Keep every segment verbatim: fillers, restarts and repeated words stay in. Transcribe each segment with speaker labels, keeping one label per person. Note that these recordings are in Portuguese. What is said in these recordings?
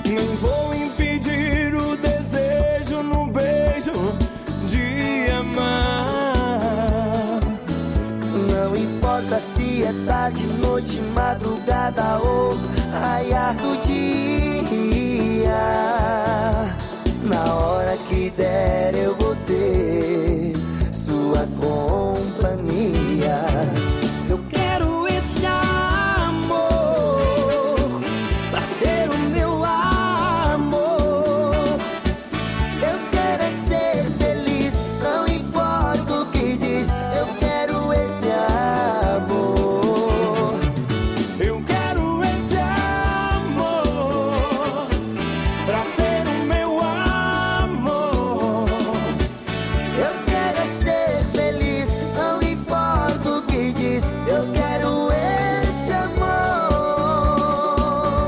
Speaker 1: Nem vou impedir o desejo num beijo de amar.
Speaker 2: Não importa se é tarde, noite, madrugada ou raiar do dia. Na hora que der eu vou ter sua companhia. Eu quero esse amor pra ser o meu amor. Eu quero é ser feliz, não importa o que diz. Eu quero esse amor.
Speaker 1: Eu quero esse amor pra ser o meu amor.
Speaker 2: Eu quero é ser feliz, não importa o que diz. Eu quero esse amor.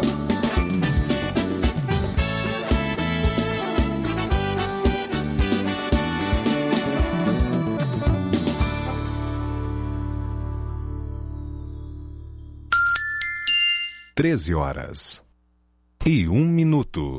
Speaker 3: Treze horas e um minuto.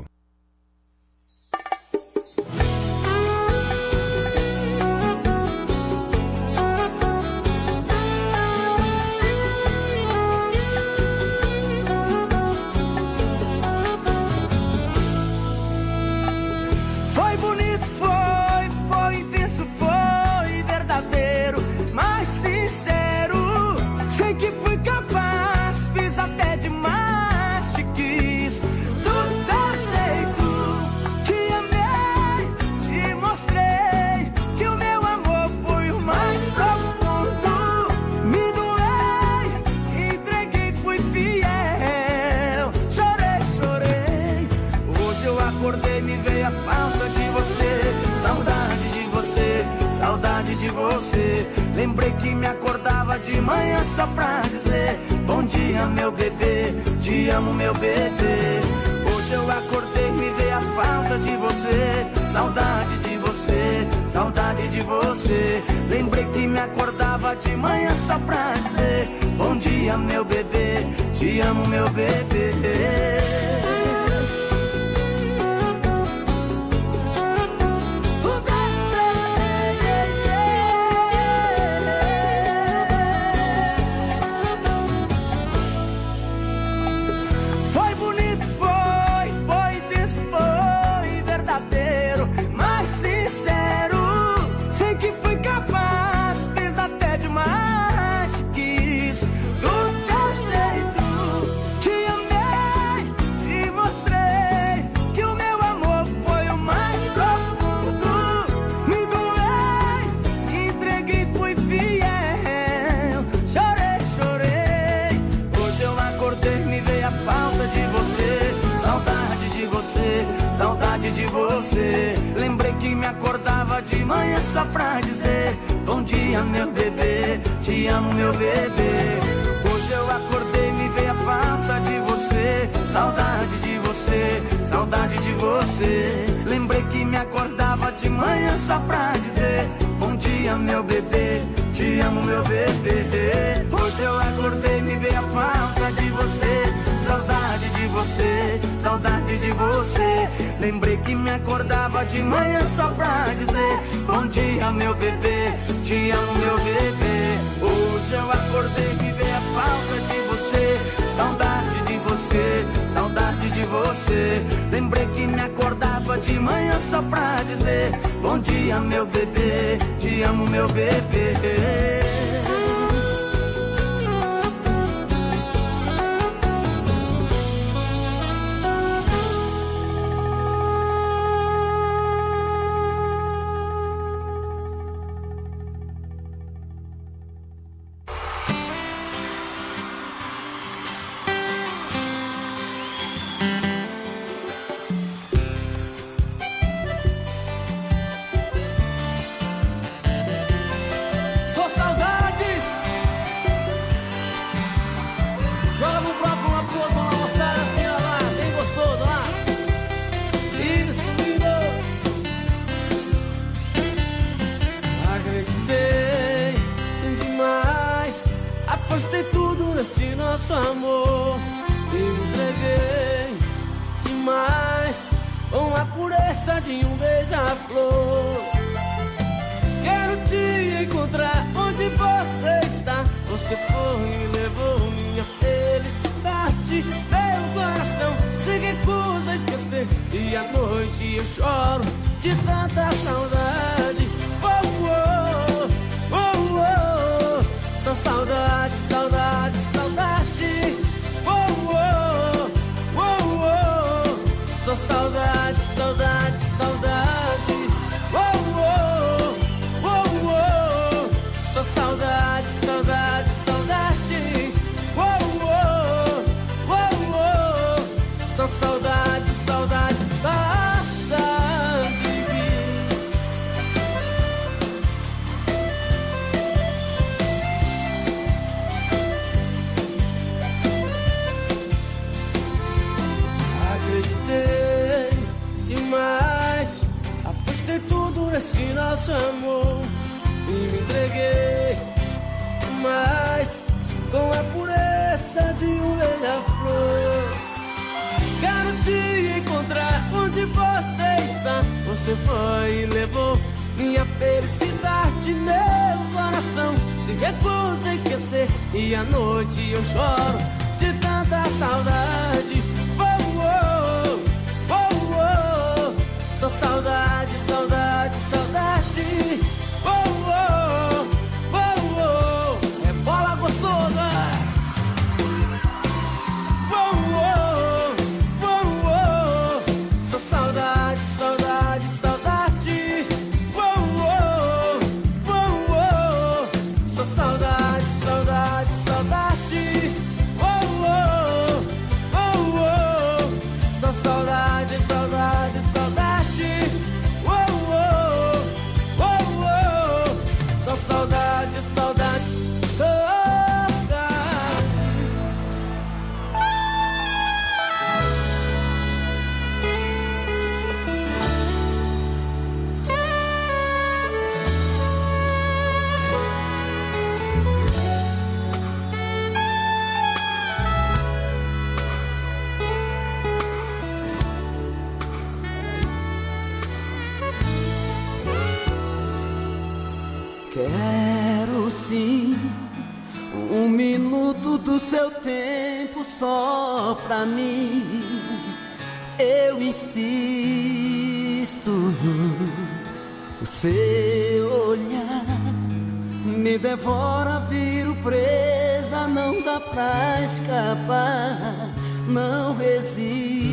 Speaker 2: Foi bonito, foi, foi intenso, foi verdadeiro, mas sincero. Sei que fui capaz, fiz até demais, te quis do teu jeito. Te amei, te mostrei que o meu amor foi o mais profundo. Me doei, entreguei, fui fiel. Chorei, chorei. Hoje eu acordei, me veio a falta de você, saudade de você, saudade de você. Lembrei que me acordava de manhã só pra dizer bom dia, meu bebê, te amo, meu bebê. Hoje eu acordei, me veio a falta de você, saudade de você, saudade de você. Lembrei que me acordava de manhã só pra dizer bom dia, meu bebê, te amo, meu bebê. Foi bonito, foi, foi intenso, foi verdadeiro, mas sincero. Sei que fui capaz, fiz até demais, te quis do teu jeito. Te amei, te mostrei que o meu amor foi o mais profundo. Me doei, entreguei, fui fiel. Chorei, chorei. Hoje eu acordei, me veio a falta de você, saudade de você, saudade de você. Lembrei que me acordava de manhã só pra dizer bom dia, meu bebê, te amo, meu bebê. Hoje eu acordei, me veio a falta de você, saudade de você, saudade de você. Lembrei que me acordava de manhã só pra dizer bom dia, meu bebê, te amo, meu bebê. Hoje eu acordei, me veio a falta de você, saudade de você, saudade de você. Lembrei que me acordava de manhã só pra dizer bom dia, meu bebê, te amo, meu bebê. Hoje eu acordei, me veio a falta de você, saudade de você, saudade de você. Lembrei que me acordava de manhã só pra dizer bom dia, meu bebê, te amo, meu bebê.
Speaker 1: Sou saudade
Speaker 2: pressa de um beija-flor. Quero te encontrar onde você está. Você foi e levou minha felicidade. Meu coração se recusa a esquecer, e à noite eu choro de tanta saudade. Oh, oh, oh, oh. Só saudade, saudade, saudade. Oh, oh, oh, oh. Só saudade, saudade, saudade. Oh, oh, oh, oh. Só saudade, saudade, saudade. Oh, oh, oh, oh. Só saudade, saudade, saudade. Demais, apostei tudo nesse nosso amor e me entreguei demais, com a pureza de um beija-flor. Quero te encontrar onde você está. Você foi e levou minha felicidade. Meu coração se recusa a esquecer, e à noite eu choro de tanta saudade. Só saudade, saudade, saudade. Oh, oh, oh, oh. É bola gostosa. Oh, oh, oh, oh. Só saudade, saudade, saudade. Oh, oh, oh, oh. Só saudade, saudade, saudade. Oh, oh, oh, oh. Só saudade, saudade, saudade. Saudade, saudade, saudade.
Speaker 4: Quero sim um minuto do seu tempo só pra mim. Eu insisto, o seu olhar me devora, viro presa, não dá pra escapar, não resisto.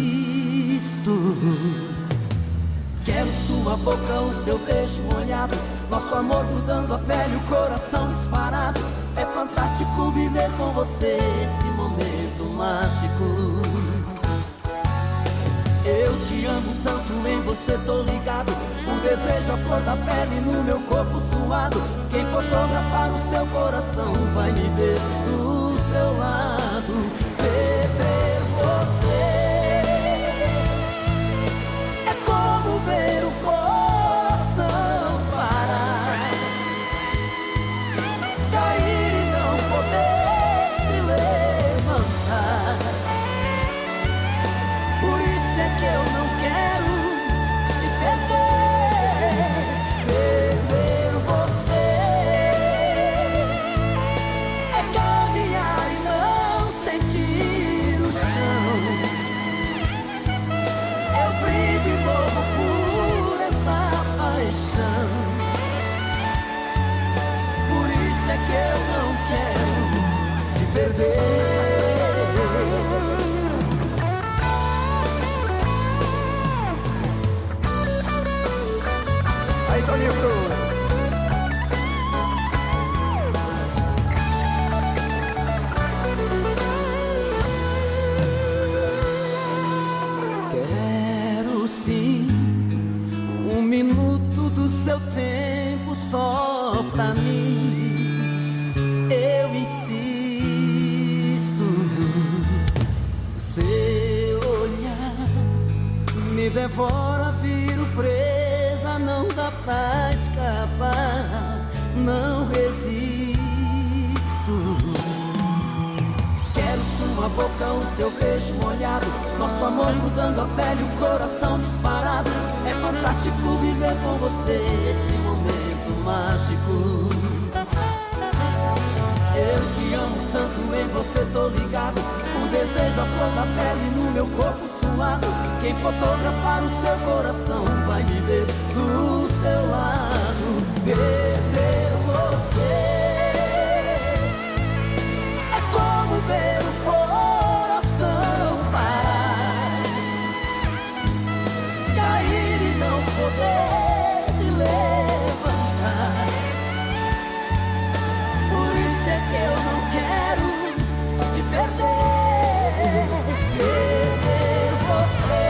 Speaker 4: Quero sua boca, o seu beijo molhado, nosso amor mudando a pele, o coração disparado. É fantástico viver com você esse momento mágico. Eu te amo tanto, em você tô ligado. O desejo, a flor da pele no meu corpo suado. Quem fotografar o seu coração vai me ver do seu lado. Perder você é como ver o coração parar, cair e não poder se levantar. Por isso é que eu não quero te perder. Perder você é caminhar e não sentir o chão. Eu brigo e morro por essa paixão. Por isso é que eu não quero te perder. Aí, Toninho Cruz. Quero sim um minuto do seu tempo só pra mim. Eu insisto, o seu olhar me devora, viro presa, não dá pra escapar, não resisto. Quero sua sua boca, o seu beijo molhado, nosso amor mudando a pele, o coração disparado. É fantástico viver com você esse momento mágico. Eu te amo tanto, em você tô ligado. O desejo, a flor da pele no meu corpo suado. Quem fotografar o seu coração vai me ver do seu lado. Perder você é como ver o coração parar, cair e não poder se levantar. Por isso é que eu não quero te perder. Perder você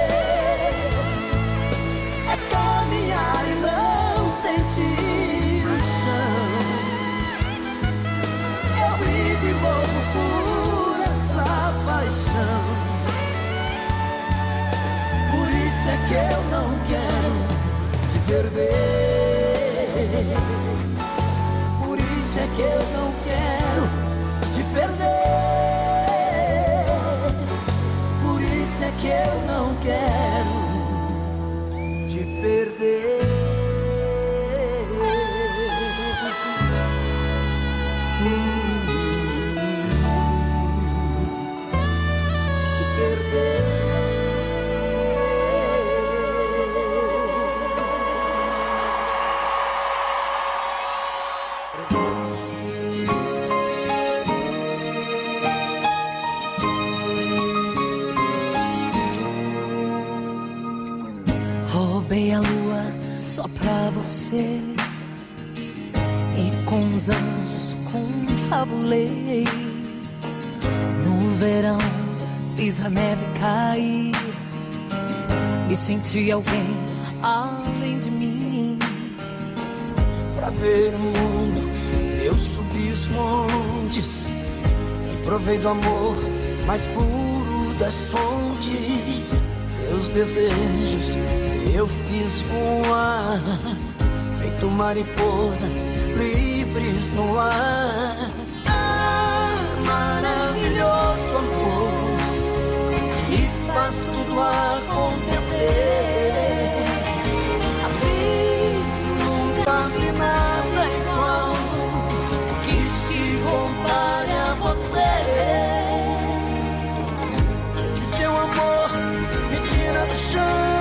Speaker 4: é caminhar e não sentir o chão. Eu vivo e morro por essa paixão. Por isso é que eu não quero te perder. Por isso é que eu não quero te perder. Por isso é que eu não quero te perder. Te perder.
Speaker 5: Roubei a lua só pra você, e com os anjos confabulei. No verão fiz a neve cair, e senti alguém além de mim.
Speaker 4: Pra ver o mundo eu subi os montes e provei do amor mais puro das fontes. Seus desejos eu fiz voar, feito mariposas livres no ar. Ah, maravilhoso amor que faz tudo acontecer. Assim nunca vi nada igual que se compare a você. Esse seu amor me tira do chão,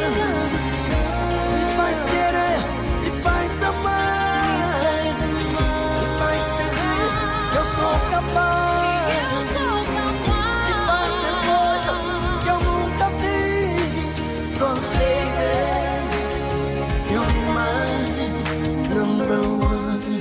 Speaker 4: me faz querer, me faz amar, me faz sentir que eu sou capaz de fazer coisas que eu nunca fiz. 'Cause baby, you're my number one.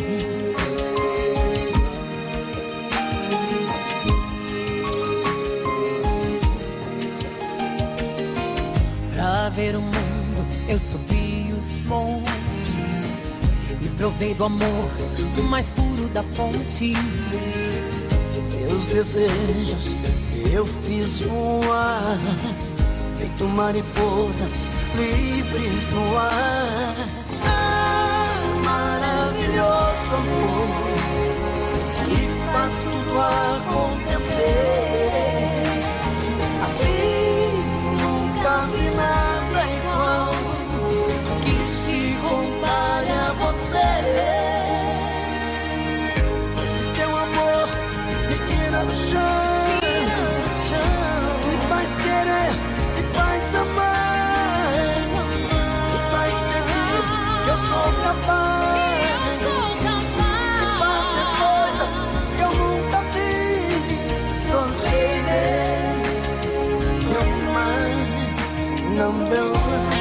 Speaker 5: Pra ver o mundo eu subi os montes e provei do amor o mais puro da fonte.
Speaker 4: Seus desejos eu fiz voar, feito mariposas livres no ar. Ah, maravilhoso amor que faz tudo acontecer. Assim nunca vi nada igual que se compare a você. Esse seu amor me tira do chão, me faz querer, me faz amar, me faz sentir que eu sou capaz de fazer coisas que eu nunca fiz. 'Cause baby, you're my number one.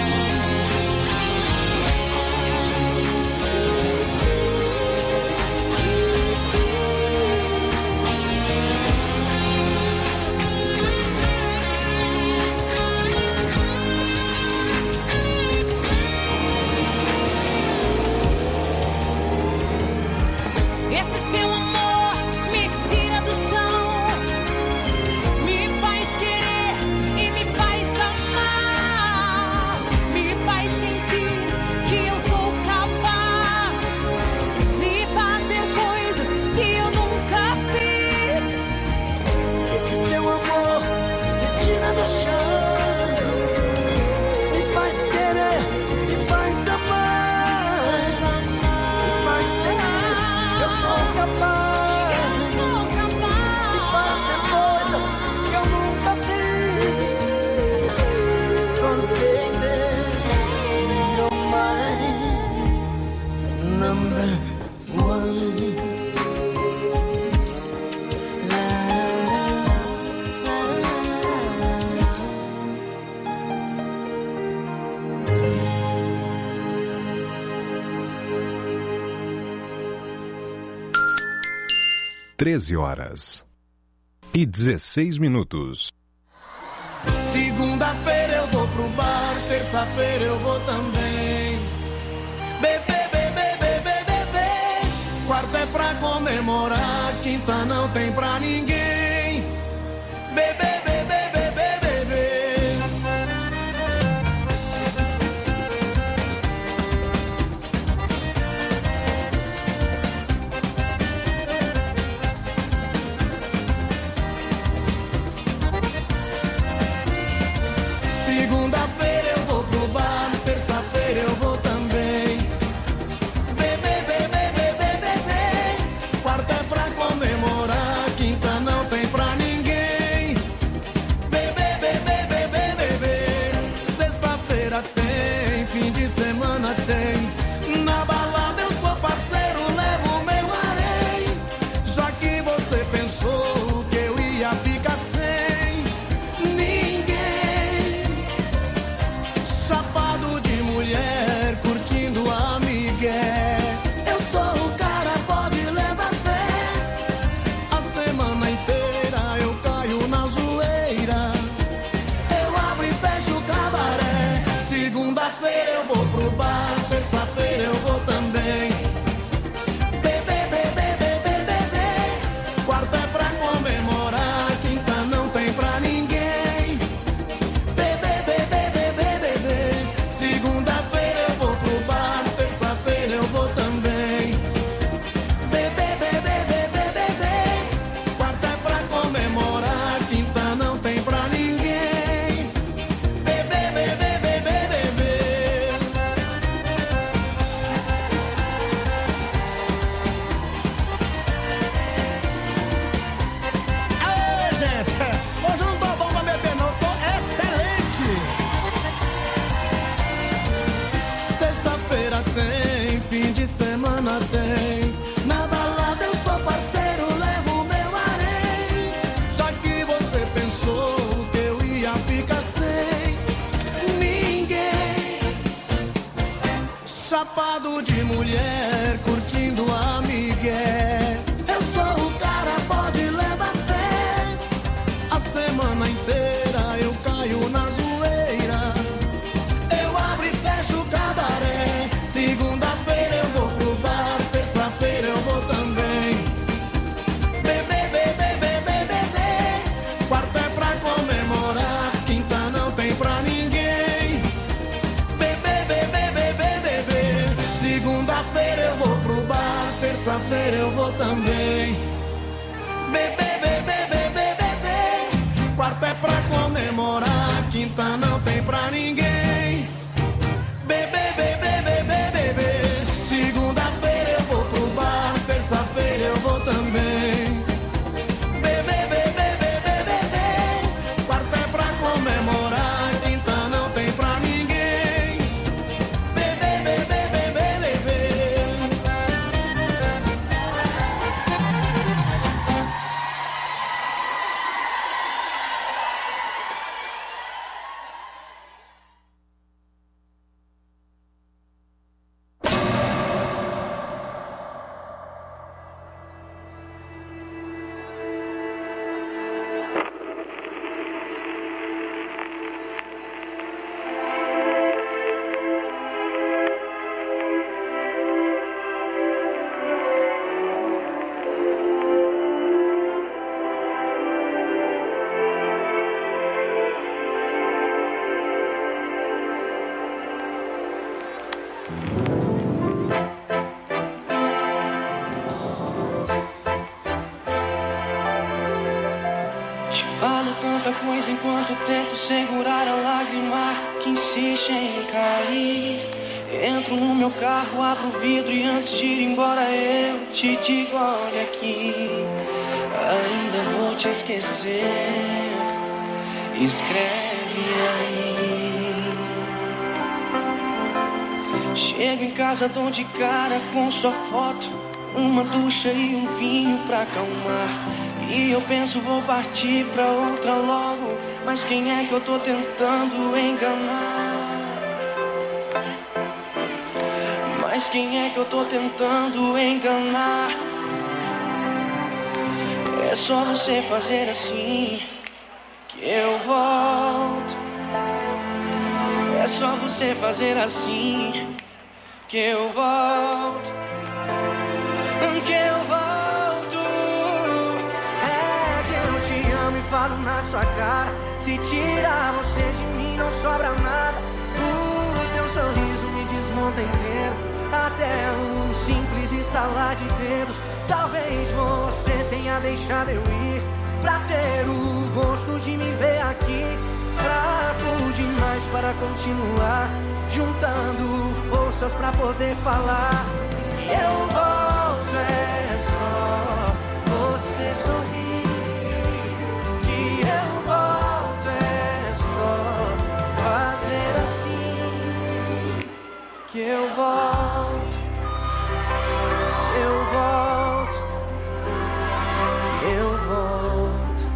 Speaker 5: Esse seu amor me tira do chão, me faz querer e me faz amar,
Speaker 3: treze horas e dezesseis minutos.
Speaker 1: Segunda-feira eu vou pro bar, terça-feira eu vou também. Bebê, bebê, bebê, bebê. Quarta é pra comemorar, quinta não tem pra ninguém. Bebê, bebê, bebê, bebê. Segunda-feira eu vou pro bar, terça-feira eu vou também. Bebê, bebê, bebê, bebê. Quarta é pra comemorar, quinta não tem pra ninguém. Bebê, bebê, bebê, bebê. Sexta-feira tem, fim de semana tem. Na balada eu sou parceiro, levo meu harém. Já que você pensou que eu ia ficar sem ninguém. Chapado de mulher, curtindo a migué. Eu sou o cara, pode levar fé. A semana inteira eu caio na zoeira. Eu abro e fecho o cabaré. Segunda-feira eu vou pro bar, terça-feira eu vou também. Bebê, bebê, bebê, bebê. Quarta é pra comemorar, quinta não tem pra ninguém. Bebê, bebê, bebê, bebê. Segunda-feira eu vou pro bar, terça-feira eu vou também. Bebê, bebê, bebê, bebê. Quarta é pra comemorar, quinta não tem pra ninguém. Bebê, bebê, bebê, bebê. Aê, gente! Hoje eu não tô bom pra beber, não, tô excelente! Sexta-feira tem, fim de semana tem. Na balada eu sou parceiro, levo meu harém. Já que você pensou que eu ia ficar sem ninguém. Chapado de mulher, curtindo a migué. Eu sou o cara, pode levar fé. A semana inteira eu caio na zoeira. Eu abro e fecho o cabaré. Segunda-feira eu vou pro bar, terça-feira eu vou também. Bebê, bebê, bebê, bebê. Quarta é pra comemorar, quinta não tem pra ninguém. Bebê, bebê, bebê, bebê. Segunda-feira eu vou pro bar, terça-feira eu vou também. Bebê, bebê, bebê, bebê. Quarta é pra comemorar, quinta não tem pra ninguém. Bebê, bebê, bebê, bebê. Segunda-feira eu vou pro bar, terça-feira eu vou também. Bebê, bebê, bebê, bebê. Quarta é pra comemorar, quinta não tem pra ninguém. Bebê, bebê, bebê, bebê.
Speaker 2: Te falo tanta coisa enquanto tento segurar a lágrima que insiste em cair. Entro no meu carro, abro o vidro e antes de ir embora eu te digo, olha aqui, ainda vou te esquecer, escreve aí. Chego em casa, dou de cara com sua foto, uma ducha e um vinho pra acalmar. E eu penso, vou partir pra outra logo, mas quem é que eu tô tentando enganar? Mas quem é que eu tô tentando enganar? É só você fazer assim que eu volto. É só você fazer assim que eu volto. Que eu volto. É que eu te amo e falo na sua cara. Se tirar você de mim não sobra nada. O teu sorriso me desmonta inteiro. Até um simples estalar de dedos. Talvez você tenha deixado eu ir pra ter o gosto de me ver aqui. Fraco demais para continuar, juntando forças pra poder falar. Eu volto, é só você sorrir. Que eu volto, é só fazer assim. Que eu volto, eu volto, eu volto.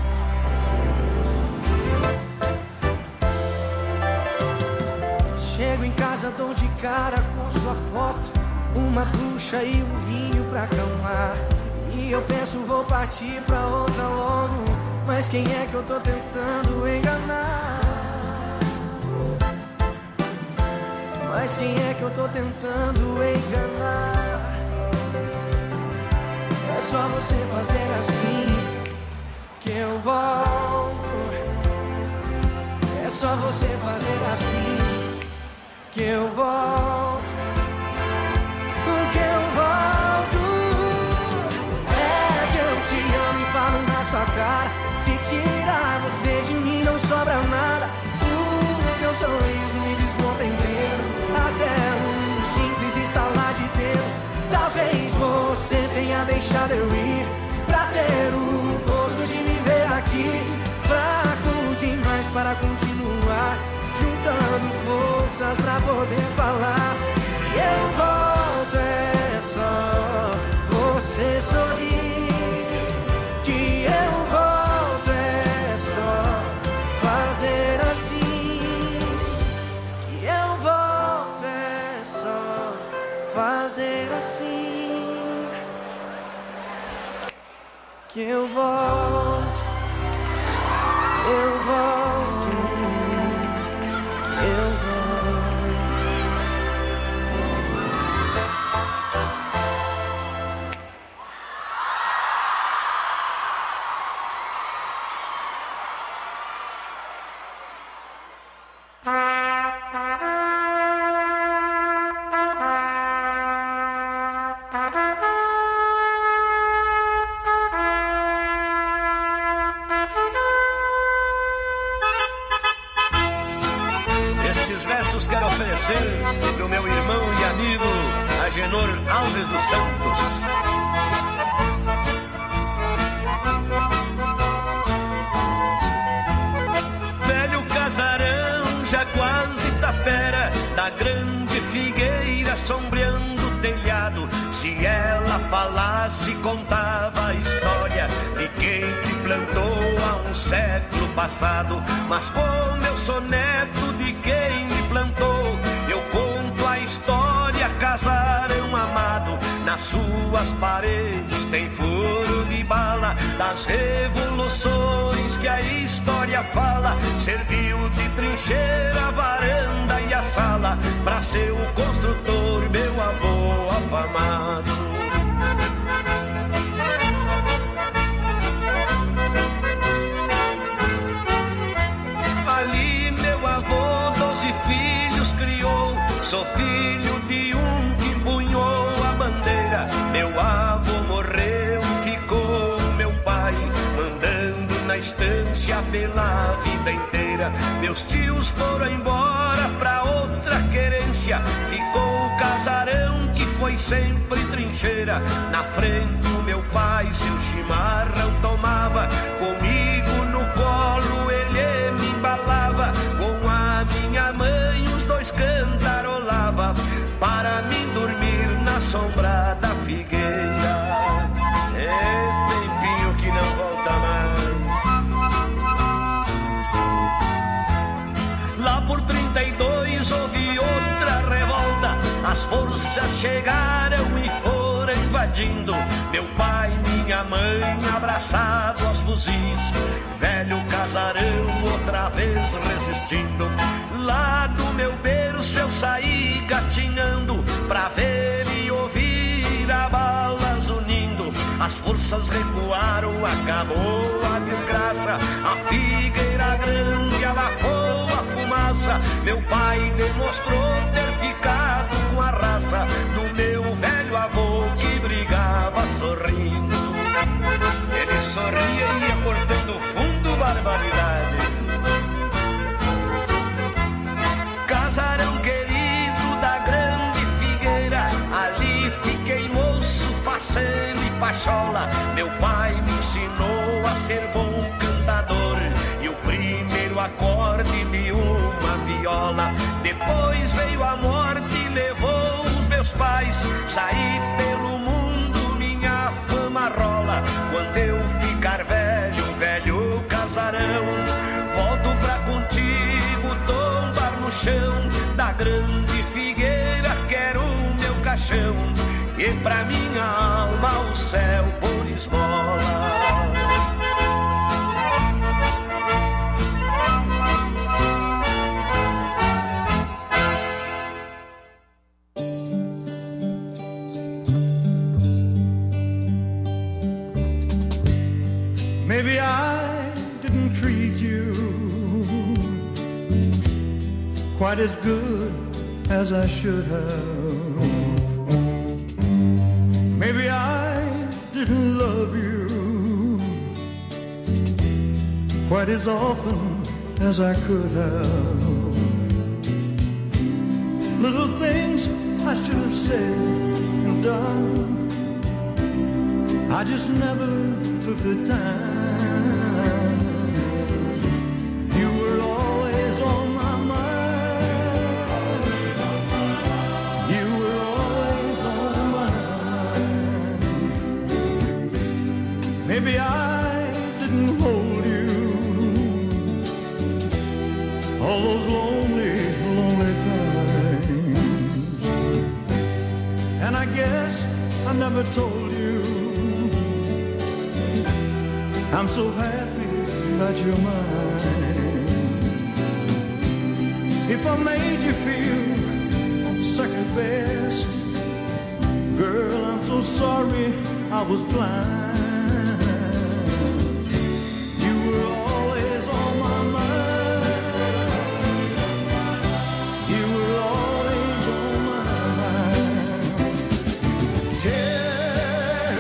Speaker 2: Chego em casa, dou de cara com sua foto, uma ducha e um vinho pra acalmar. E eu penso, vou partir pra outra logo. Mas quem é que eu tô tentando enganar? Mas quem é que eu tô tentando enganar? É só você fazer assim que eu volto. É só você fazer assim que eu volto. Que eu volto. É que eu te amo e falo na sua cara. Se tirar você de mim não sobra nada. O teu sorriso me desmonta inteiro. Até um simples estalar de dedos. Talvez você tenha deixado eu ir pra ter o gosto de me ver aqui. Fraco demais para continuar, juntando forças pra poder falar. E eu volto, é só você sorrir. Que eu volto, é só fazer assim. Que eu volto, é só fazer assim. Que eu volto, eu volto, eu volto.
Speaker 6: Pro meu irmão e amigo Agenor Alves dos Santos. Velho casarão, já quase tapera, da grande figueira sombreando o telhado. Se ela falasse, contava a história de quem te plantou há um século passado. Mas como eu sou neto de quem me plantou, eu conto a história, casarão amado. Nas suas paredes tem furo de bala das revoluções que a história fala. Serviu de trincheira a varanda e a sala pra ser o construtor, meu avô afamado. Ali meu avô doze filhos criou. Sou filho de um que empunhou a bandeira. Meu avô morreu e ficou meu pai, mandando na estância pela vida inteira. Meus tios foram embora pra outra querência. Ficou o casarão que foi sempre trincheira. Na frente o meu pai seu chimarrão tomava. Comigo no colo ele me embalava. Com a minha mãe os dois cantarolava, para mim dormir na sombra da figueira. É tempinho que não volta mais. Lá por trinta e dois houve outra revolta. As forças chegaram e foram invadindo, meu pai e minha mãe abraçados aos fuzis, velho casarão outra vez resistindo. Lá do meu berço eu saí gatinhando pra ver e ouvir a balas unindo. As forças recuaram, acabou a desgraça, a figueira grande abafou a fumaça. Meu pai demonstrou ter ficado com a raça do meu velho avô que brigava sorrindo. Ele sorria e ia cortando fundo, barbaridade. Casarão querido da grande figueira, ali fiquei moço, faceiro e pachola. Meu pai me ensinou a ser bom cantador e o primeiro acorde de uma viola. Depois veio a morte e levou os meus pais, saí pelo mundo, minha fama rola. Quando eu ficar velho, velho casarão, volto pra contigo tombar no chão da grande figueira, quero o meu caixão e pra minha alma o céu por esmola.
Speaker 1: Maybe I didn't treat you quite as good as I should have. Maybe I didn't love you quite as often as I could have. Little things I should have said and done, I just never took the time. You were always on my mind. You were always on my mind. Maybe I didn't hold you all those lonely, lonely times. And I guess I never told you I'm so happy that you're mine. If I made you feel second best, girl, I'm so sorry I was blind. You were always on my mind. You were always on my mind. Tell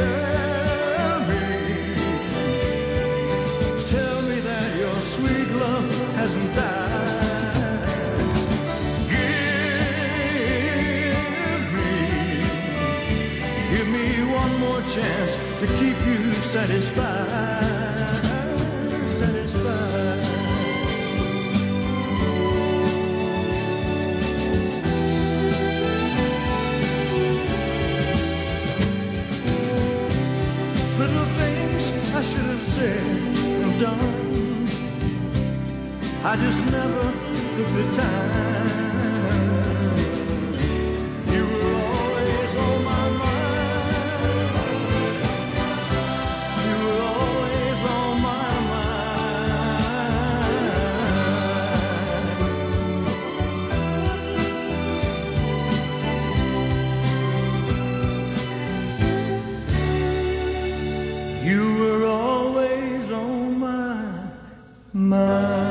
Speaker 1: Tell me that your sweet love hasn't died. Give me, give me one more chance to keep you satisfied, satisfied. Little things I should have said and done, I just never took the time. You were always on my mind. You were always on my mind. You were always on my mind.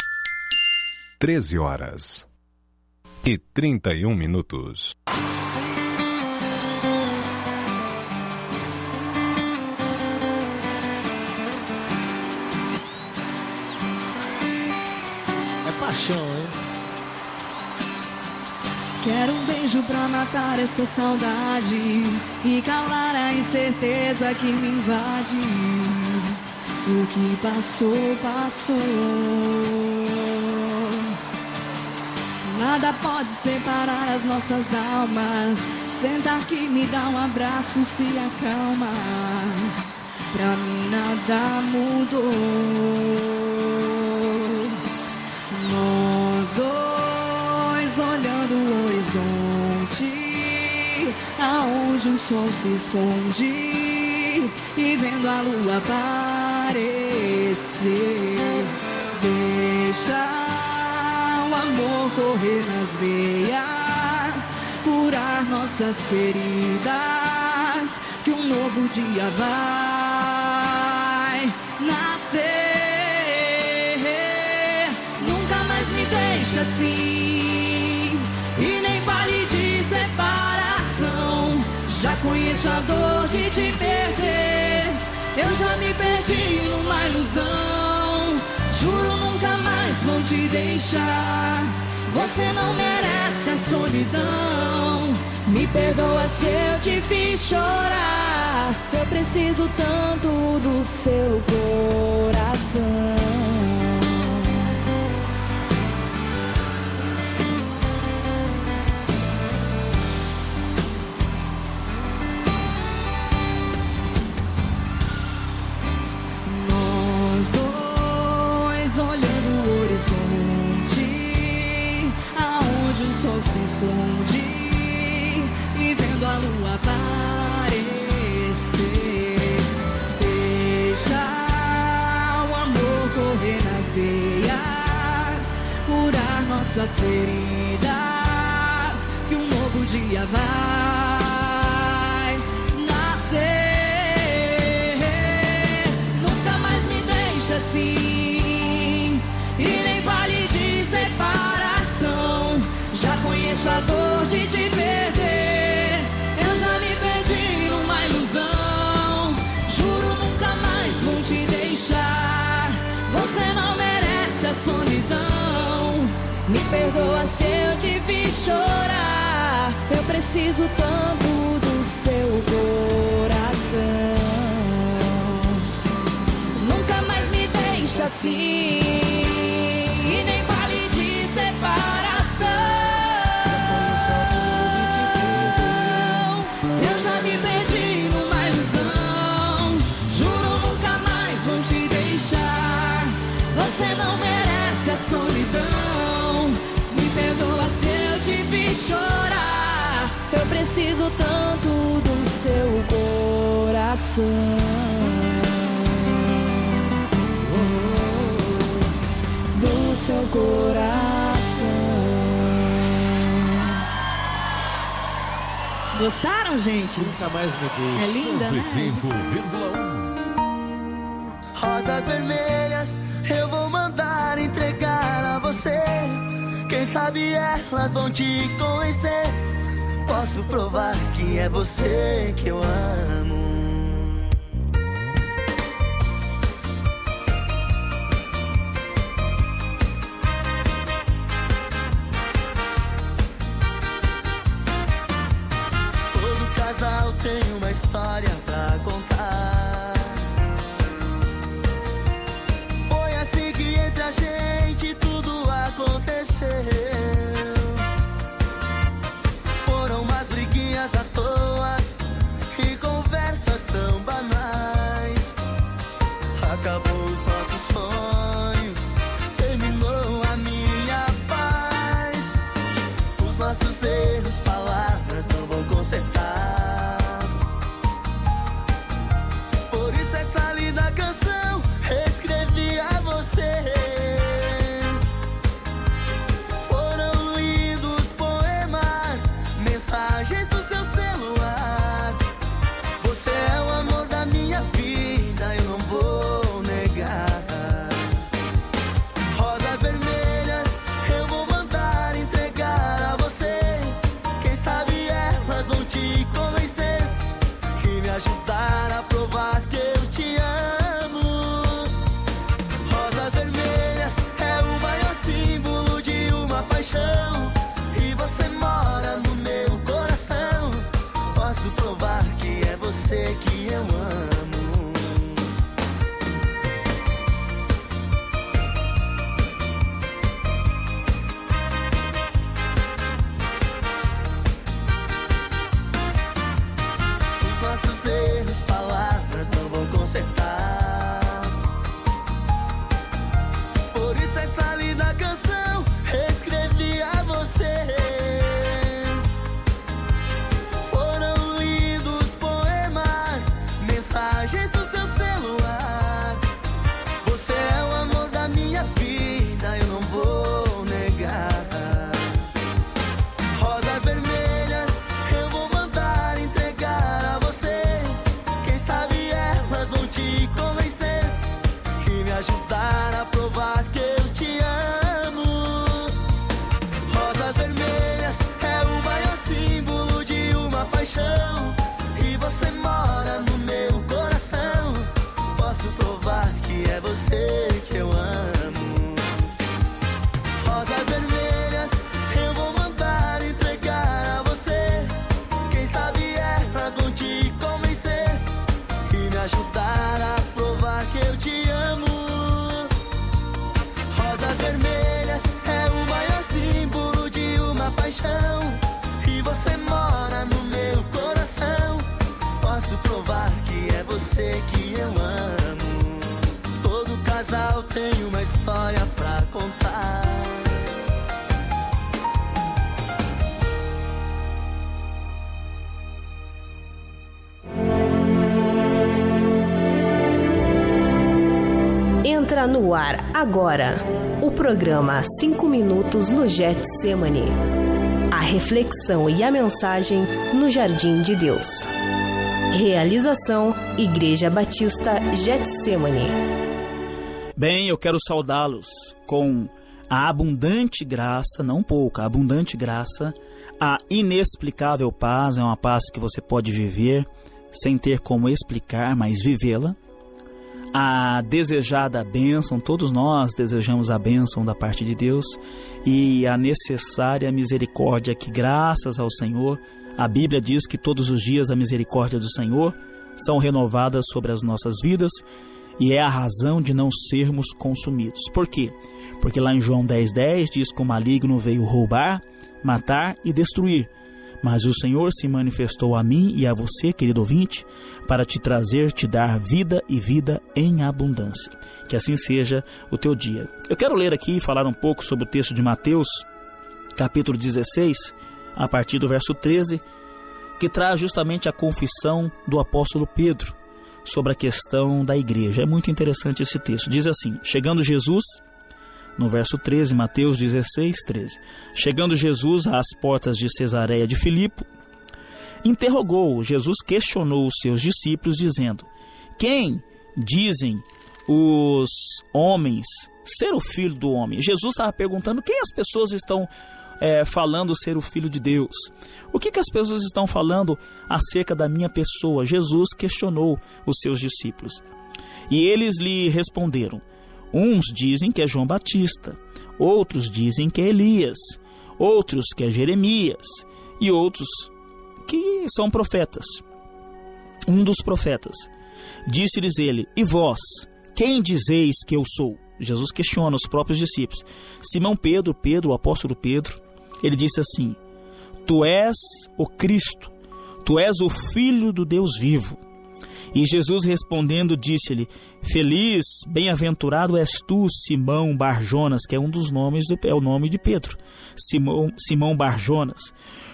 Speaker 3: treze horas e trinta e um minutos.
Speaker 7: paixão, hein?
Speaker 4: Quero um beijo pra matar essa saudade e calar a incerteza que me invade. O que passou, passou. Nada pode separar as nossas almas. Senta aqui, me dá um abraço, se acalma. Pra mim nada mudou. Nós dois olhando o horizonte, aonde o sol se esconde, e vendo a lua aparecer. Deixa o amor correr nas veias, curar nossas feridas, que um novo dia vai nascer. Nunca mais me deixa assim, e nem fale de separação. Já conheço a dor de te perder, eu já me perdi numa ilusão. Juro nunca mais vou te deixar, você não merece a solidão. Me perdoa se eu te fiz chorar, eu preciso tanto do seu coração. Nós dois olhando o horizonte, aonde o sol se esconde, e vendo a lua aparecer. Deixa o amor correr nas veias, curar nossas feridas, que um novo dia vai nascer. Nunca mais me deixa assim, e nem fale de separação. Já conheço a dor de te perder, eu já me perdi numa ilusão. Juro nunca mais vou te deixar, você não merece a solidão. Me perdoa se eu te fiz chorar, eu preciso tanto do seu coração. Nunca mais me deixa assim, e nem fale de separação. Eu já me perdi numa ilusão. Juro nunca mais vou te deixar, você não merece a solidão. Me perdoa se eu te fiz chorar, eu preciso tanto do seu coração. Do seu coração. Gostaram, gente?
Speaker 7: Nunca mais me deixe.
Speaker 4: É linda, né?
Speaker 3: cento e cinco vírgula um.
Speaker 1: Rosas vermelhas eu vou mandar entregar a você. Quem sabe elas vão te convencer. Posso provar que é você que eu amo. Todo casal tem uma história pra contar. Foi assim que entre a gente tudo aconteceu. Foram umas briguinhas à toa e conversas tão banais. Acabou os nossos sonhos, terminou a minha paz. Os nossos erros, palavras não vão consertar.
Speaker 7: No ar agora, o programa cinco minutos no Getsemane. A reflexão e a mensagem no Jardim de Deus. Realização Igreja Batista Getsemane.
Speaker 8: Bem, eu quero saudá-los com a abundante graça, não pouca, a abundante graça, a inexplicável paz, é uma paz que você pode viver sem ter como explicar, mas vivê-la. A desejada bênção, todos nós desejamos a bênção da parte de Deus, e a necessária misericórdia que, graças ao Senhor, a Bíblia diz que todos os dias a misericórdia do Senhor são renovadas sobre as nossas vidas, e é a razão de não sermos consumidos. Por quê? Porque lá em João dez, dez diz que o maligno veio roubar, matar e destruir. Mas o Senhor se manifestou a mim e a você, querido ouvinte, para te trazer, te dar vida e vida em abundância. Que assim seja o teu dia. Eu quero ler aqui e falar um pouco sobre o texto de Mateus, capítulo dezesseis, a partir do verso treze, que traz justamente a confissão do apóstolo Pedro sobre a questão da igreja. É muito interessante esse texto. Diz assim: chegando Jesus... No verso treze, Mateus dezesseis, treze. Chegando Jesus às portas de Cesareia de Filipe, interrogou, Jesus questionou os seus discípulos, dizendo: quem dizem os homens ser o filho do homem? Jesus estava perguntando quem as pessoas estão é, falando ser o filho de Deus. O que, que as pessoas estão falando acerca da minha pessoa? Jesus questionou os seus discípulos. E eles lhe responderam: uns dizem que é João Batista, outros dizem que é Elias, outros que é Jeremias, e outros que são profetas. Um dos profetas. Disse-lhes ele: e vós, quem dizeis que eu sou? Jesus questiona os próprios discípulos. Simão Pedro, Pedro, o apóstolo Pedro, ele disse assim: tu és o Cristo, tu és o Filho do Deus vivo. E Jesus respondendo disse-lhe: feliz, bem-aventurado és tu, Simão Barjonas, que é um dos nomes, do, é o nome de Pedro, Simão, Simão Barjonas,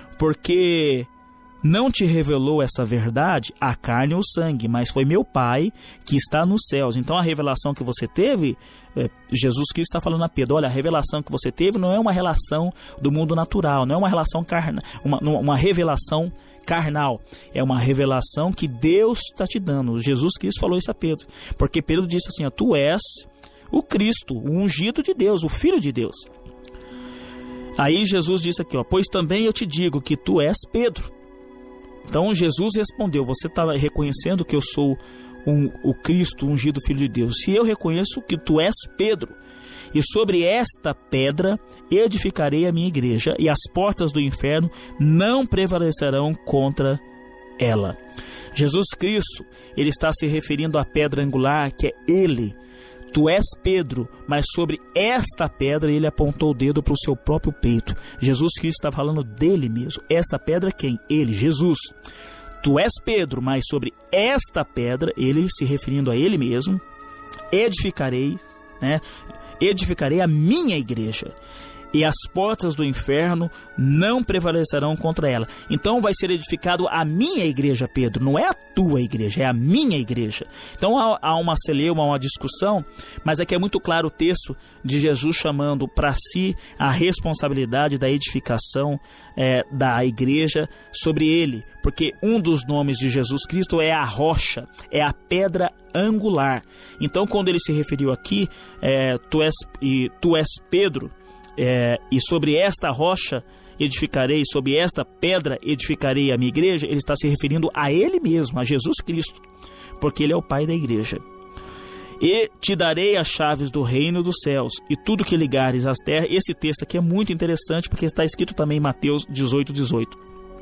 Speaker 8: porque não te revelou essa verdade a carne ou sangue, mas foi meu Pai que está nos céus. Então a revelação que você teve, é, Jesus Cristo está falando a Pedro: olha, a revelação que você teve não é uma relação do mundo natural, não é uma relação carnal, uma, uma revelação carnal, é uma revelação que Deus está te dando. Jesus Cristo falou isso a Pedro, porque Pedro disse assim: ó, tu és o Cristo, o ungido de Deus, o Filho de Deus. Aí Jesus disse aqui, ó, pois também eu te digo que tu és Pedro. Então Jesus respondeu: você está reconhecendo que eu sou um, o Cristo, o ungido Filho de Deus, e eu reconheço que tu és Pedro, e sobre esta pedra edificarei a minha igreja, e as portas do inferno não prevalecerão contra ela. Jesus Cristo, ele está se referindo à pedra angular, que é ele. Tu és Pedro, mas sobre esta pedra ele apontou o dedo para o seu próprio peito. Jesus Cristo está falando dele mesmo. Esta pedra quem? Ele, Jesus. Tu és Pedro, mas sobre esta pedra, ele se referindo a ele mesmo, edificarei, né? Edificarei a minha igreja, e as portas do inferno não prevalecerão contra ela. Então vai ser edificado a minha igreja, Pedro, não é a tua igreja, é a minha igreja. Então há, há uma celeuma, uma discussão, mas aqui é muito claro o texto de Jesus chamando para si a responsabilidade da edificação é, da igreja sobre ele, porque um dos nomes de Jesus Cristo é a rocha, é a pedra angular. Então quando ele se referiu aqui, é, tu, és, e, tu és Pedro, É, e sobre esta rocha edificarei, sobre esta pedra edificarei a minha igreja, ele está se referindo a ele mesmo, a Jesus Cristo, porque ele é o Pai da igreja. E te darei as chaves do reino dos céus, e tudo que ligares às terras. Esse texto aqui é muito interessante, porque está escrito também em Mateus dezoito, dezoito.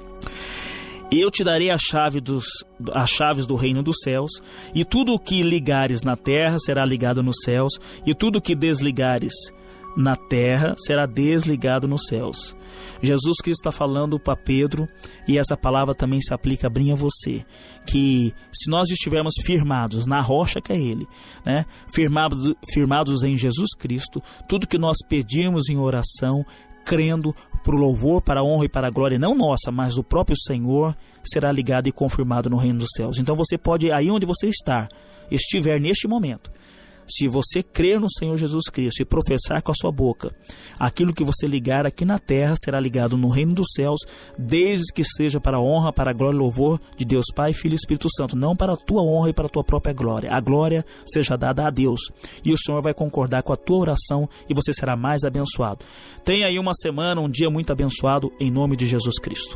Speaker 8: Eu te darei a chave dos, as chaves do reino dos céus, e tudo o que ligares na terra será ligado nos céus, e tudo o que desligares na terra será desligado nos céus. Jesus Cristo está falando para Pedro, e essa palavra também se aplica a mim e a você, que se nós estivermos firmados na rocha que é Ele, né? firmados, firmados em Jesus Cristo, tudo que nós pedimos em oração, crendo para o louvor, para a honra e para a glória, não nossa, mas do próprio Senhor, será ligado e confirmado no reino dos céus. Então você pode, aí onde você está, estiver neste momento, Se você crer no Senhor Jesus Cristo e professar com a sua boca, aquilo que você ligar aqui na terra será ligado no reino dos céus, desde que seja para a honra, para a glória e louvor de Deus Pai, Filho e Espírito Santo, não para a tua honra e para a tua própria glória. A glória seja dada a Deus, e o Senhor vai concordar com a tua oração e você será mais abençoado. Tenha aí uma semana, um dia muito abençoado, em nome de Jesus Cristo.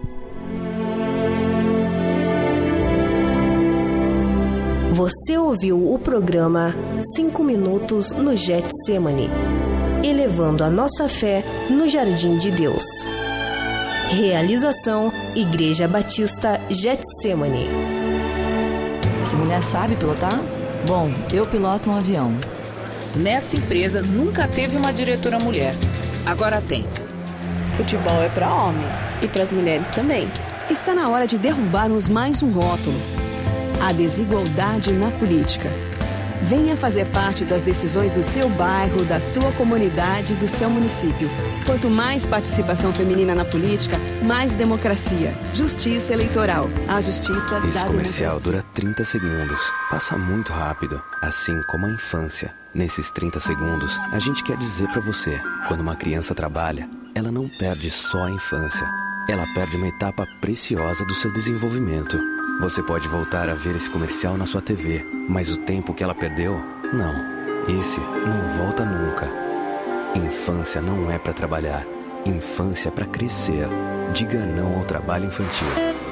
Speaker 7: Você ouviu o programa cinco minutos no Getsemane, elevando a nossa fé no Jardim de Deus. Realização Igreja Batista Getsemane.
Speaker 9: Essa mulher sabe pilotar? Bom, eu piloto um avião.
Speaker 10: Nesta empresa nunca teve uma diretora mulher. Agora tem.
Speaker 11: Futebol é para homem e para as mulheres também.
Speaker 12: Está na hora de derrubarmos mais um rótulo: a desigualdade na política. Venha fazer parte das decisões do seu bairro, da sua comunidade, do seu município. Quanto mais participação feminina na política, mais democracia. Justiça eleitoral. A justiça da democracia.
Speaker 13: Esse comercial dura trinta segundos. Passa muito rápido, assim como a infância. Nesses trinta segundos, a gente quer dizer pra você: quando uma criança trabalha, ela não perde só a infância. Ela perde uma etapa preciosa do seu desenvolvimento. Você pode voltar a ver esse comercial na sua T V, mas o tempo que ela perdeu, não. Esse não volta nunca. Infância não é para trabalhar. Infância é para crescer. Diga não ao trabalho infantil.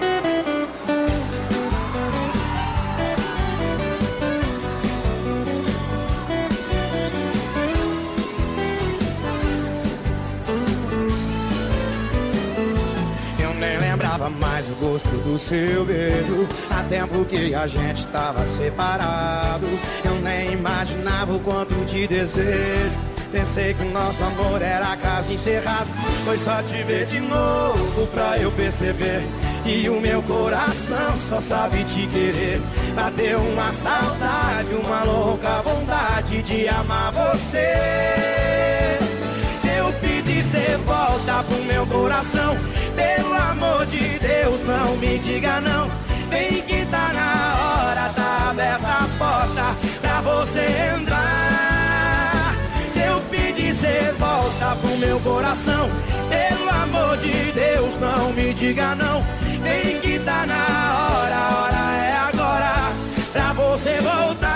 Speaker 2: Mais o gosto do seu beijo, há tempo que a gente tava separado. Eu nem imaginava o quanto te desejo. Pensei que o nosso amor era caso encerrado. Foi só te ver de novo pra eu perceber que o meu coração só sabe te querer. Bateu uma saudade, uma louca vontade de amar você. Se eu pedir, cê volta pro meu coração. Pelo amor de Deus, não me diga não. Vem que tá na hora, tá aberta a porta pra você entrar. Se eu pedir, cê volta pro meu coração. Pelo amor de Deus, não me diga não. Vem que tá na hora, a hora é agora pra você voltar.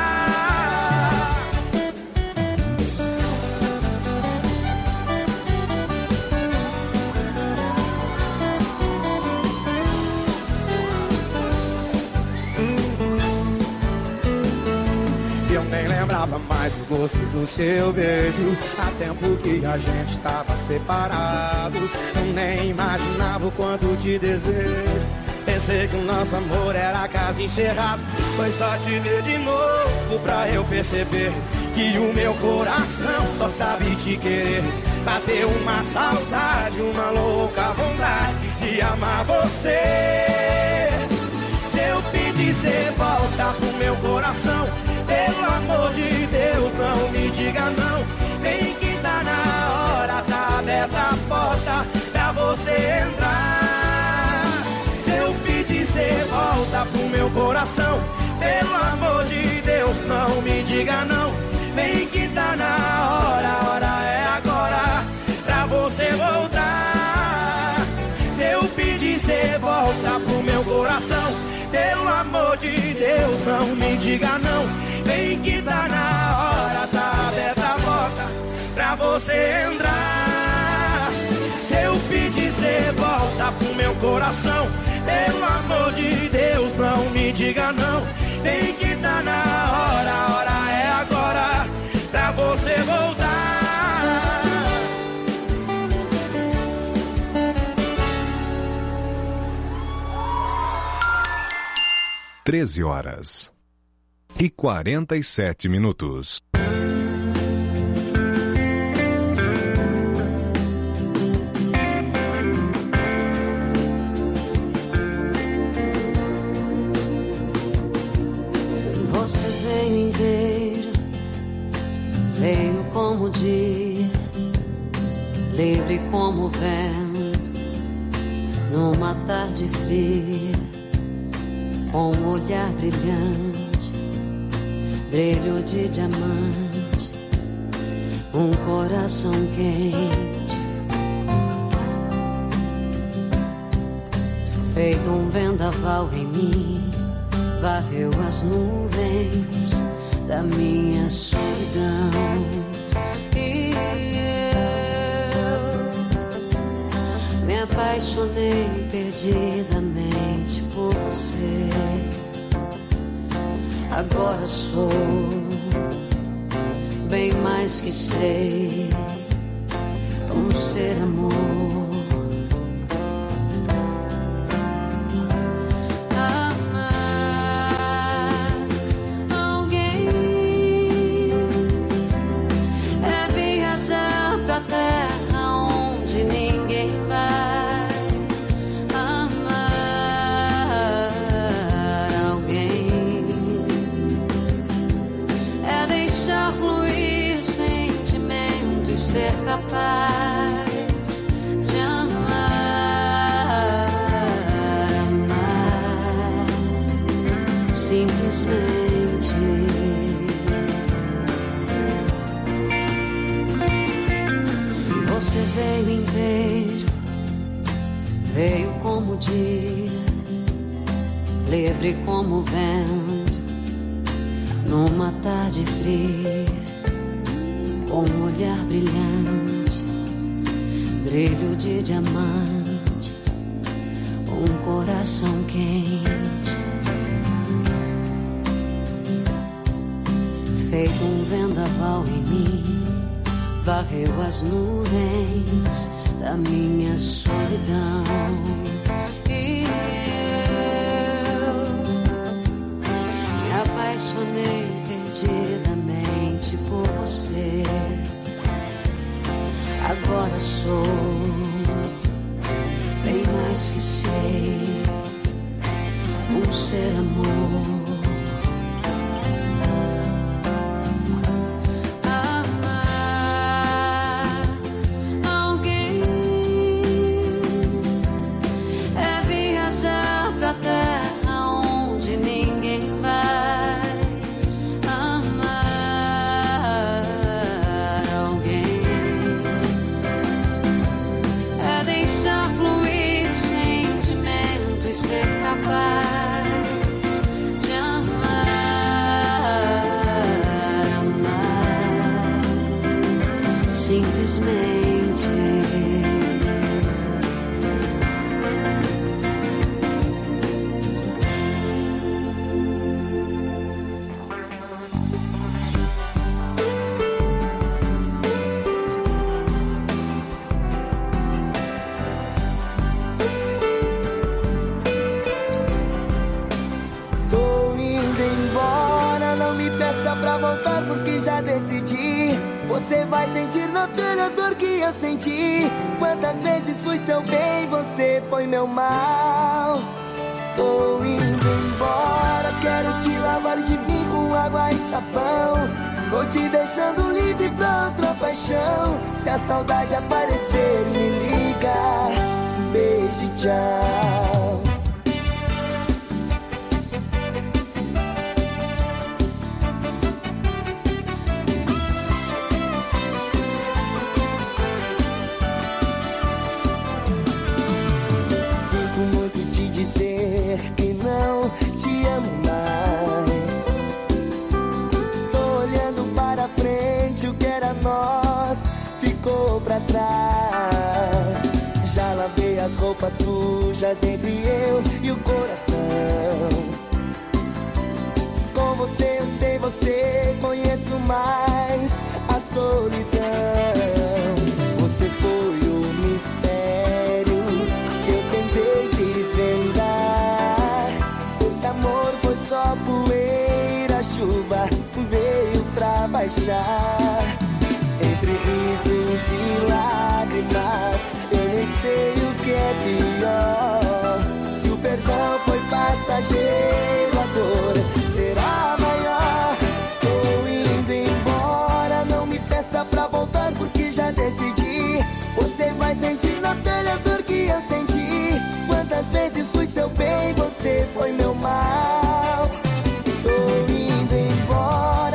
Speaker 2: Nem lembrava mais o gosto do seu beijo. Há tempo que a gente tava separado. Eu nem imaginava o quanto te desejo. Pensei que o nosso amor era caso encerrado. Foi só te ver de novo pra eu perceber que o meu coração só sabe te querer. Bateu uma saudade, uma louca vontade de amar você. Se eu pedir, cê volta pro meu coração. Pelo amor de Deus, não me diga não. Vem que tá na hora, tá aberta a porta pra você entrar. Se eu pedir, cê volta pro meu coração. Pelo amor de Deus, não me diga não. Vem que tá na hora, a hora é agora pra você voltar. Se eu pedir, cê volta pro meu coração. Pelo amor de Deus, não me diga não. Vem que tá na hora, tá aberta a porta pra você entrar. Se eu pedir, cê volta pro meu coração. Pelo amor de Deus, não me diga não. Vem que tá na hora, a hora é agora pra você voltar.
Speaker 3: Treze horas e quarenta e sete minutos.
Speaker 14: Você veio inteiro, veio como o dia, livre como o vento, numa tarde fria, com um olhar brilhante. brilho de diamante, um coração quente, feito um vendaval em mim, varreu as nuvens da minha solidão. E eu me apaixonei perdidamente por você. Agora sou bem mais que sei, um ser amor. Ser capaz de amar, amar simplesmente. Você veio inteiro, veio como o dia, livre como o vento, numa tarde fria. Com um olhar brilhante, brilho de diamante, um coração quente, feito um vendaval em mim, varreu as nuvens da minha solidão. E eu me apaixonei perdidamente por você. Agora sou bem mais que sei, um ser amor. Amar alguém é viajar pra terra onde ninguém vai. Capaz de amar, amar simplesmente.
Speaker 4: Pra voltar porque já decidi. Você vai sentir na pele a dor que eu senti. Quantas vezes fui seu bem, você foi meu mal. Tô indo embora, quero te lavar de mim com água e sabão. Tô te deixando livre pra outra paixão. Se a saudade aparecer, me liga. Beijo e tchau. Que não te amo mais. Tô olhando para frente, o que era nós ficou pra trás. Já lavei as roupas sujas entre eu e o coração. Com você eu sei, você conheço mais a solidão. Você foi o mistério que eu tentei desvendar. Se esse amor foi só poeira, a chuva veio pra baixar. Entre risos e lágrimas, eu nem sei o que é pior. Se o perdão foi passageiro, a dor será maior. Tô indo embora, não me peça pra voltar porque já decidi. Você vai sentir na pele a dor que eu senti. Quantas vezes fui seu bem, você foi meu mal. Tô indo embora,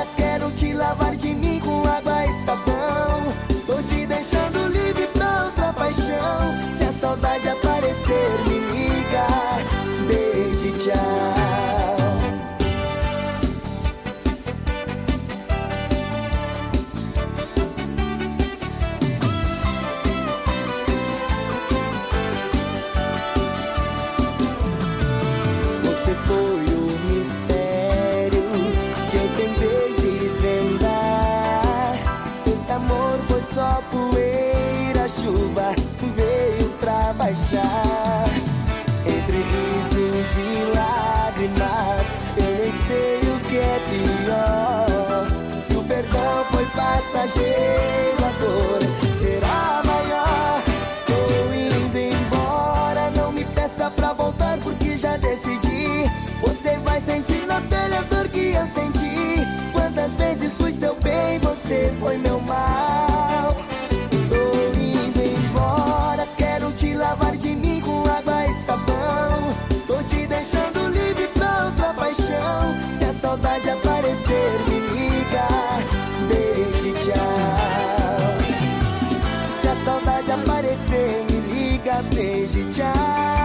Speaker 4: chuva veio pra baixar. Entre risos e lágrimas, eu nem sei o que é pior. Se o perdão foi passageiro, a dor será maior. Tô indo embora, não me peça pra voltar porque já decidi. Você vai sentir na pele a dor que eu senti. Quantas vezes fui seu bem, você foi meu mal. Tô indo embora, quero te lavar de mim com água e sabão. Tô te deixando livre pra outra paixão. Se a saudade aparecer, me liga, beijo e tchau. Se a saudade aparecer, me liga, beijo e tchau.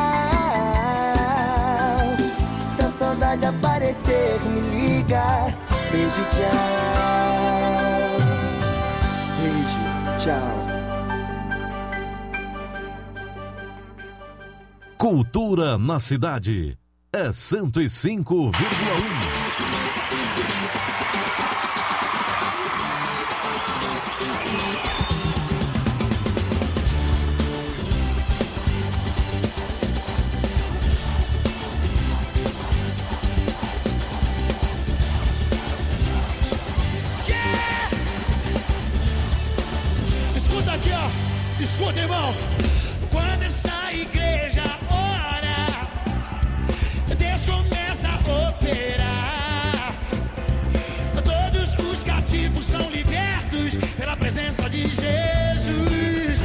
Speaker 4: Se a saudade aparecer, me liga, beijo e tchau. Beijo, tchau.
Speaker 15: Cultura na cidade é cento e cinco vírgula um.
Speaker 16: Escuta, irmão. Quando essa igreja ora, Deus começa a operar. Todos os cativos são libertos pela presença de Jesus.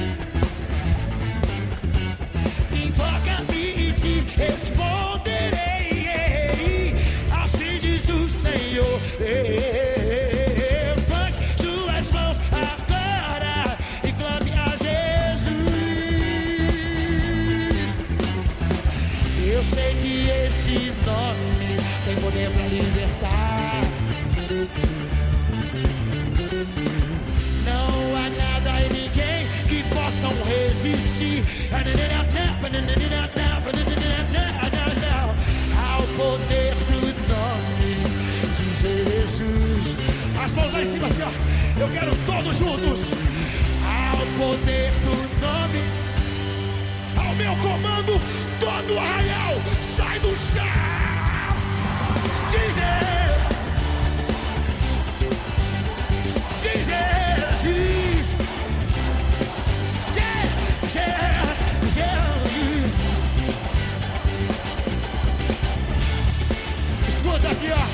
Speaker 16: Invoca-me e te responderei. Assim diz o Senhor. Eu sei que esse nome tem poder pra libertar. Não há nada e ninguém que possam resistir ao poder do nome de Jesus. As mãos lá em cima, assim, ó. Eu quero todos juntos. Ao poder do nome, ao meu comando, todo o arraial sai do chão. Diz Diz Jesus. Yeah, yeah, yeah. Escuta aqui, ó.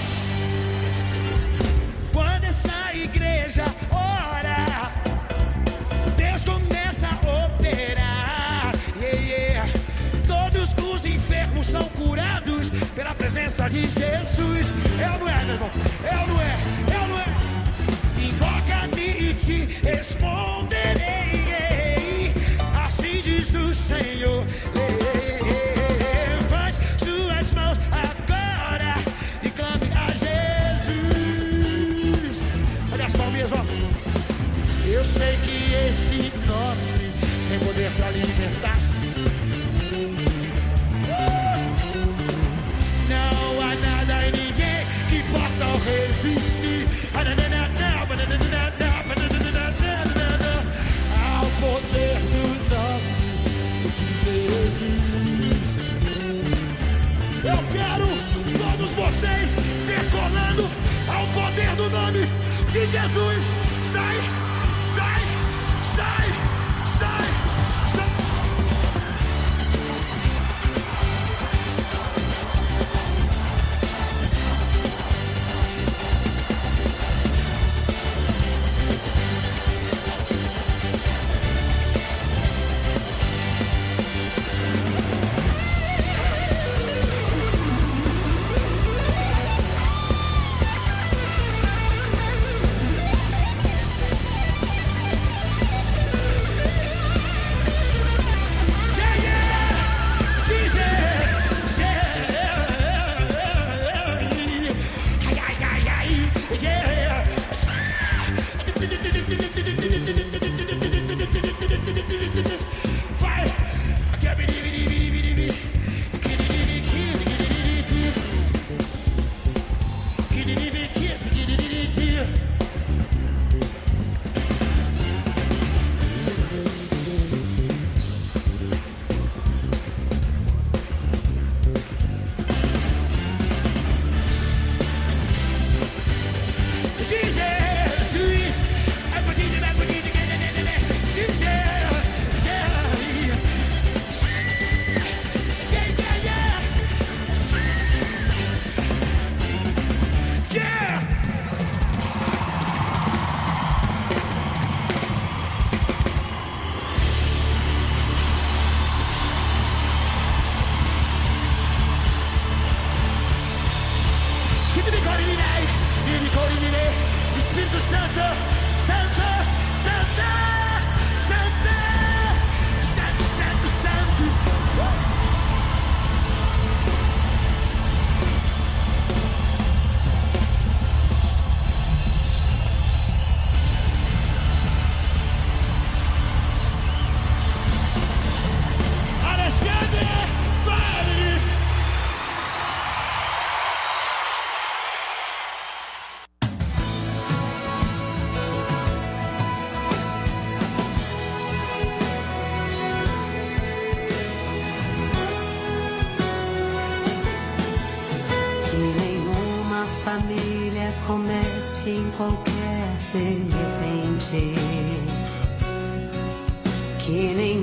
Speaker 16: Quando essa igreja ora, Deus começa a operar. Yeah, yeah. Todos os enfermos são curados pela presença de Jesus. É ou não é, meu irmão? É ou não é? É ou não é? Invoca-me e te responderei. Assim diz o Senhor. Levante suas mãos agora e clame a Jesus. Olha as palminhas, ó. Eu sei que esse nome tem poder pra libertar. Não há nada e ninguém que possa resistir ao poder do nome de Jesus. Eu quero todos vocês decolando ao poder do nome de Jesus. Sai, sai, sai, sai, sai.
Speaker 14: bate em qualquer de repente, que nem